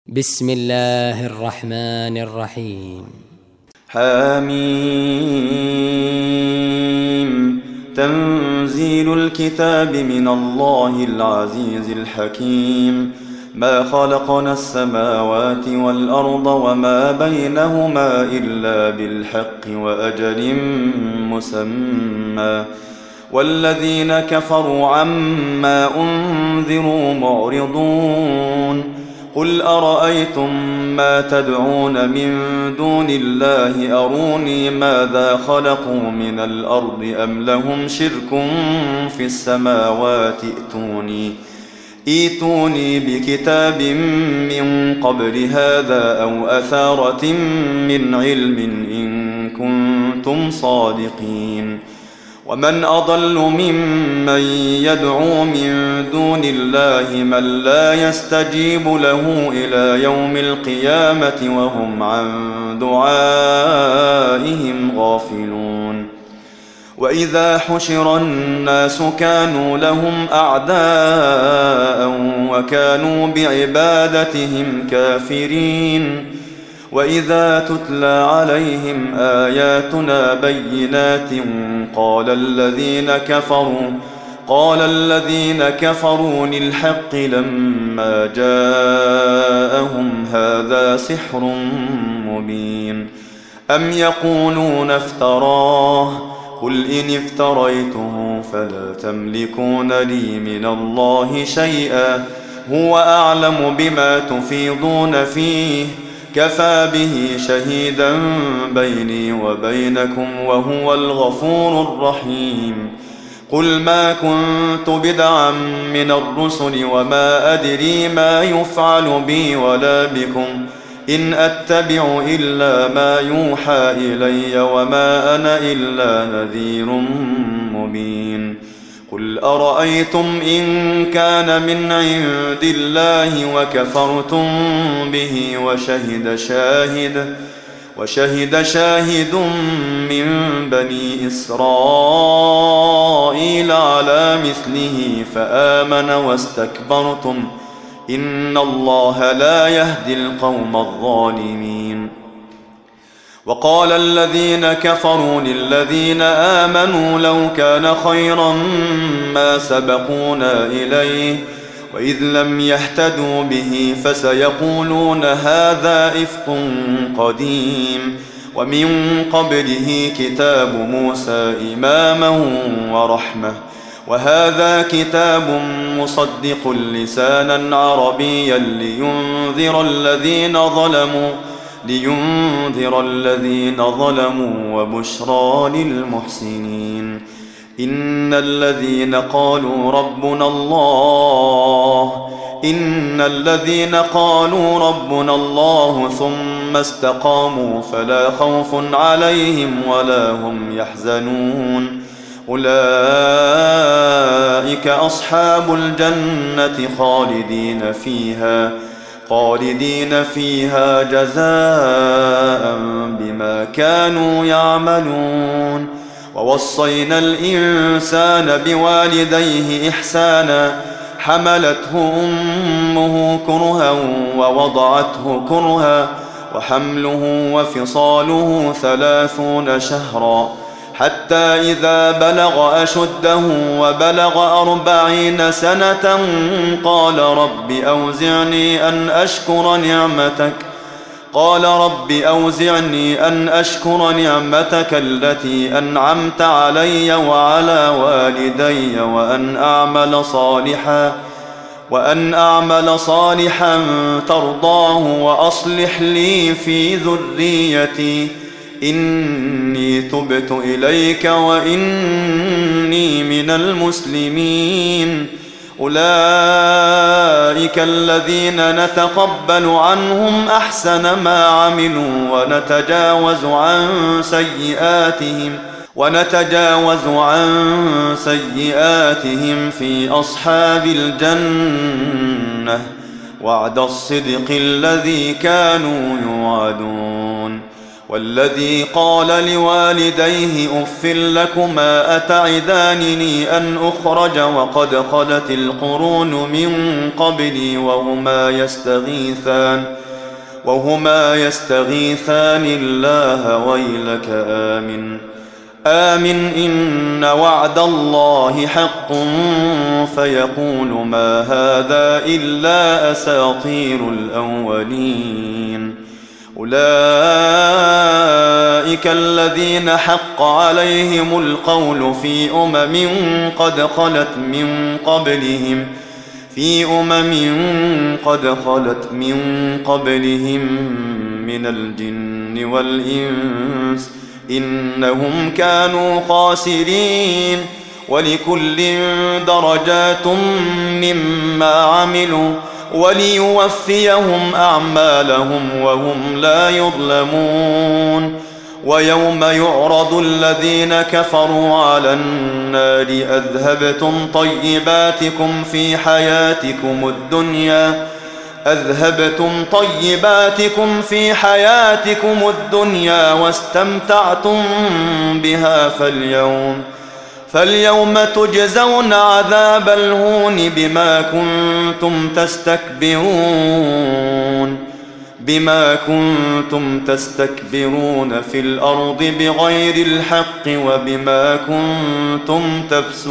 بسم الله الرحمن الرحيم. حميم. تنزيل الكتاب من الله العزيز الحكيم. ما خلقنا السماوات والأرض وما بينهما إلا بالحق وأجل مسمى، والذين كفروا عما أنذروا معرضون. قل أرأيتم ما تدعون من دون الله أروني ماذا خلقوا من الأرض أم لهم شرك في السماوات ائتوني بكتاب من قبل هذا أو أثارة من علم إن كنتم صادقين. ومن أضل ممن يدعو من دون الله من لا يستجيب له إلى يوم القيامة وهم عن دعائهم غافلون. وإذا حشر الناس كانوا لهم أعداء وكانوا بعبادتهم كافرين. وإذا تتلى عليهم آياتنا بينات قال الذين كفروا للحق لما جاءهم هذا سحر مبين. أم يقولون افتراه قل إن افتريته فلا تملكون لي من الله شيئا هو أعلم بما تفيضون فيه كفى به شهيدا بيني وبينكم وهو الغفور الرحيم. قل ما كنت بدعا من الرسل وما أدري ما يفعل بي ولا بكم إن أتبع إلا ما يوحى إلي وما أنا إلا نذير مبين. قل أرأيتم إن كان من عند الله وكفرتم به وشهد شاهد من بني إسرائيل على مثله فآمن واستكبرتم إن الله لا يهدي القوم الظالمين. وقال الذين كفروا للذين آمنوا لو كان خيرا ما سبقونا إليه وإذ لم يهتدوا به فسيقولون هذا إفك قديم ومن قبله كتاب موسى إماما ورحمة وهذا كتاب مصدق لسانا عربيا لينذر الذين ظلموا وبشرى للمحسنين. إن الذين قالوا ربنا الله ثم استقاموا فلا خوف عليهم ولا هم يحزنون أولئك أصحاب الجنة خالدين فيها جزاء بما كانوا يعملون. ووصينا الإنسان بوالديه إحسانا حملته أمه كرها ووضعته كرها وحمله وفصاله 30 شهرا حتى إذا بلغ أشده وبلغ 40 سنة قال رب أوزعني أن أشكر نعمتك التي أنعمت علي وعلى والدي وأن أعمل صالحا ترضاه وأصلح لي في ذريتي إني تبت إليك وإني من المسلمين. أولئك الذين نتقبل عنهم أحسن ما عملوا ونتجاوز عن سيئاتهم في أصحاب الجنة وعد الصدق الذي كانوا يوعدون. والذي قال لوالديه أف لكما أتعدانني أن أخرج وقد خلت القرون من قبلي وهما يستغيثان الله ويلك آمن إن وعد الله حق فيقول ما هذا إلا أساطير الأولين أولئك الذين حق عليهم القول في أمم قد خلت من قبلهم من الجن والإنس إنهم كانوا خاسرين ولكل درجات مما عملوا وليوفيهم أعمالهم وهم لا يظلمون ويوم يعرض الذين كفروا على النار أذهبتم طيباتكم في حياتكم الدنيا واستمتعتم بها فاليوم تجزون عذاب الهون بما كنتم تستكبرون في الأرض بغير الحق وبما كنتم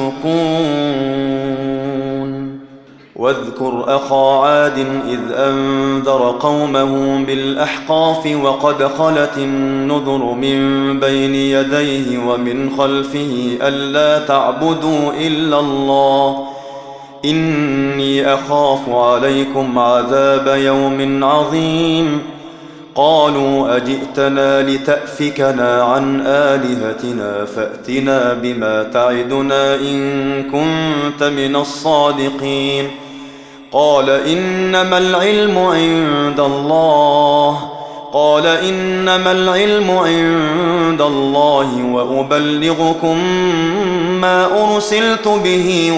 تفسقون واذكر أخا عاد إذ أنذر قومه بالأحقاف وقد خلت النذر من بين يديه ومن خلفه ألا تعبدوا إلا الله إني أخاف عليكم عذاب يوم عظيم قالوا أجئتنا لتأفكنا عن آلهتنا فأتنا بما تعدنا إن كنت من الصادقين قال إنما العلم عند الله وأبلغكم ما أرسلت به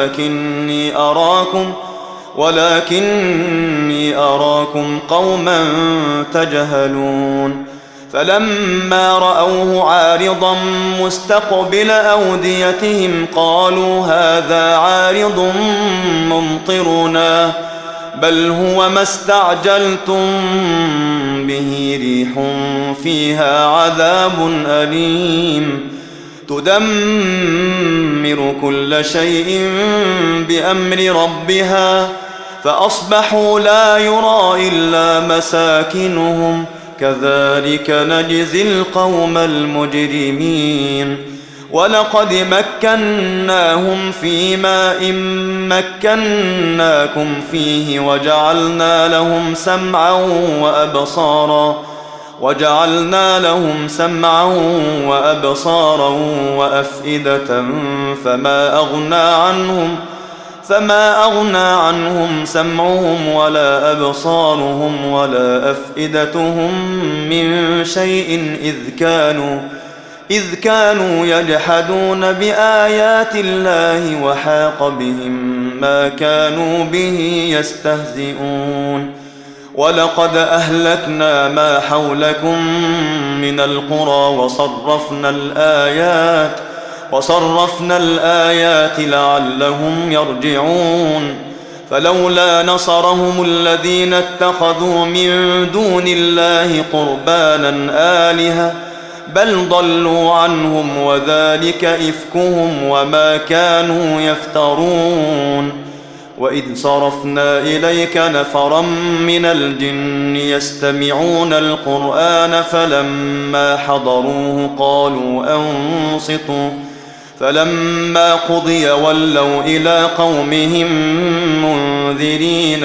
ولكني أراكم قوما تجهلون فلما رأوه عارضا مستقبل أوديتهم قالوا هذا عارض ممطرنا بل هو ما استعجلتم به ريح فيها عذاب أليم تدمر كل شيء بأمر ربها فأصبحوا لا يرى إلا مساكنهم كذلك نجزي القوم المجرمين ولقد مكناهم في ماء مكناكم فيه وجعلنا لهم سمعا وأفئدة فما أغنى عنهم سمعهم ولا أبصارهم ولا أفئدتهم من شيء إذ كانوا يجحدون بآيات الله وحاق بهم ما كانوا به يستهزئون ولقد أهلكنا ما حولكم من القرى وصرفنا الآيات لعلهم يرجعون فلولا نصرهم الذين اتخذوا من دون الله قربانا آلهة بل ضلوا عنهم وذلك إفكهم وما كانوا يفترون وإذ صرفنا إليك نفرا من الجن يستمعون القرآن فلما حضروه قالوا أنصتوا فلما قضي ولوا إلى قومهم منذرين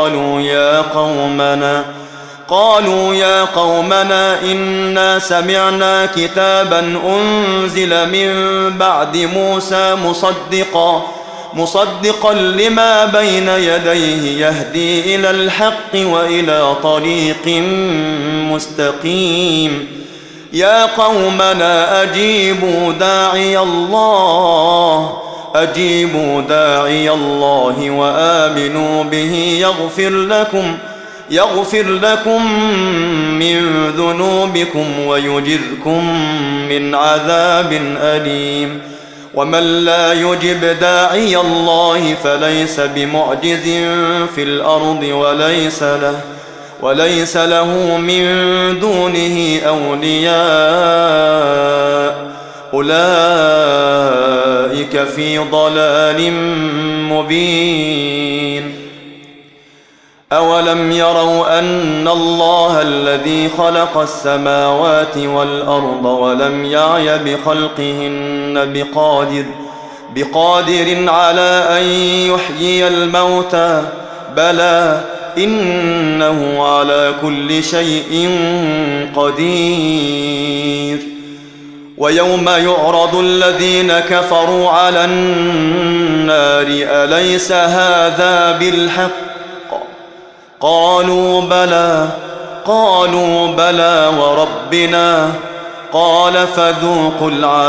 قالوا يا قومنا إنا سمعنا كتابا أنزل من بعد موسى مصدقا لما بين يديه يهدي إلى الحق وإلى طريق مستقيم يا قومنا أجيبوا داعي الله وآمنوا به يغفر لكم من ذنوبكم ويجركم من عذاب أليم ومن لا يجب داعي الله فليس بمعجز في الأرض وليس له من دونه أولياء أولئك في ضلال مبين أولم يروا أن الله الذي خلق السماوات والأرض ولم يعي بخلقهن بقادر على أن يحيي الموتى بلى إنه على كل شيء قدير ويوم يعرض الذين كفروا على النار أليس هذا بالحق قالوا بلى وربنا قال فذوقوا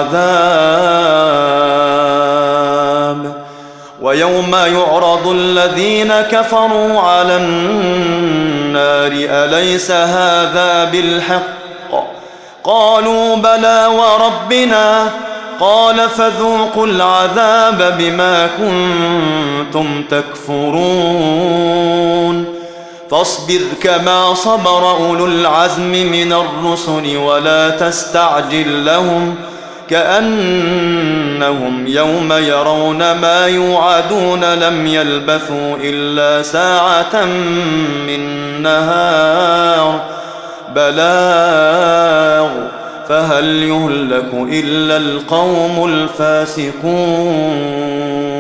العذاب ويوم يعرض الذين كفروا على النار أليس هذا بالحق قالوا بلى وربنا قال فذوقوا العذاب بما كنتم تكفرون فاصبر كما صبر أولو العزم من الرسل ولا تستعجل لهم كأنهم يوم يرون ما يوعدون لم يلبثوا إلا ساعة من نهار بلاغ فهل يهلك إلا القوم الفاسقون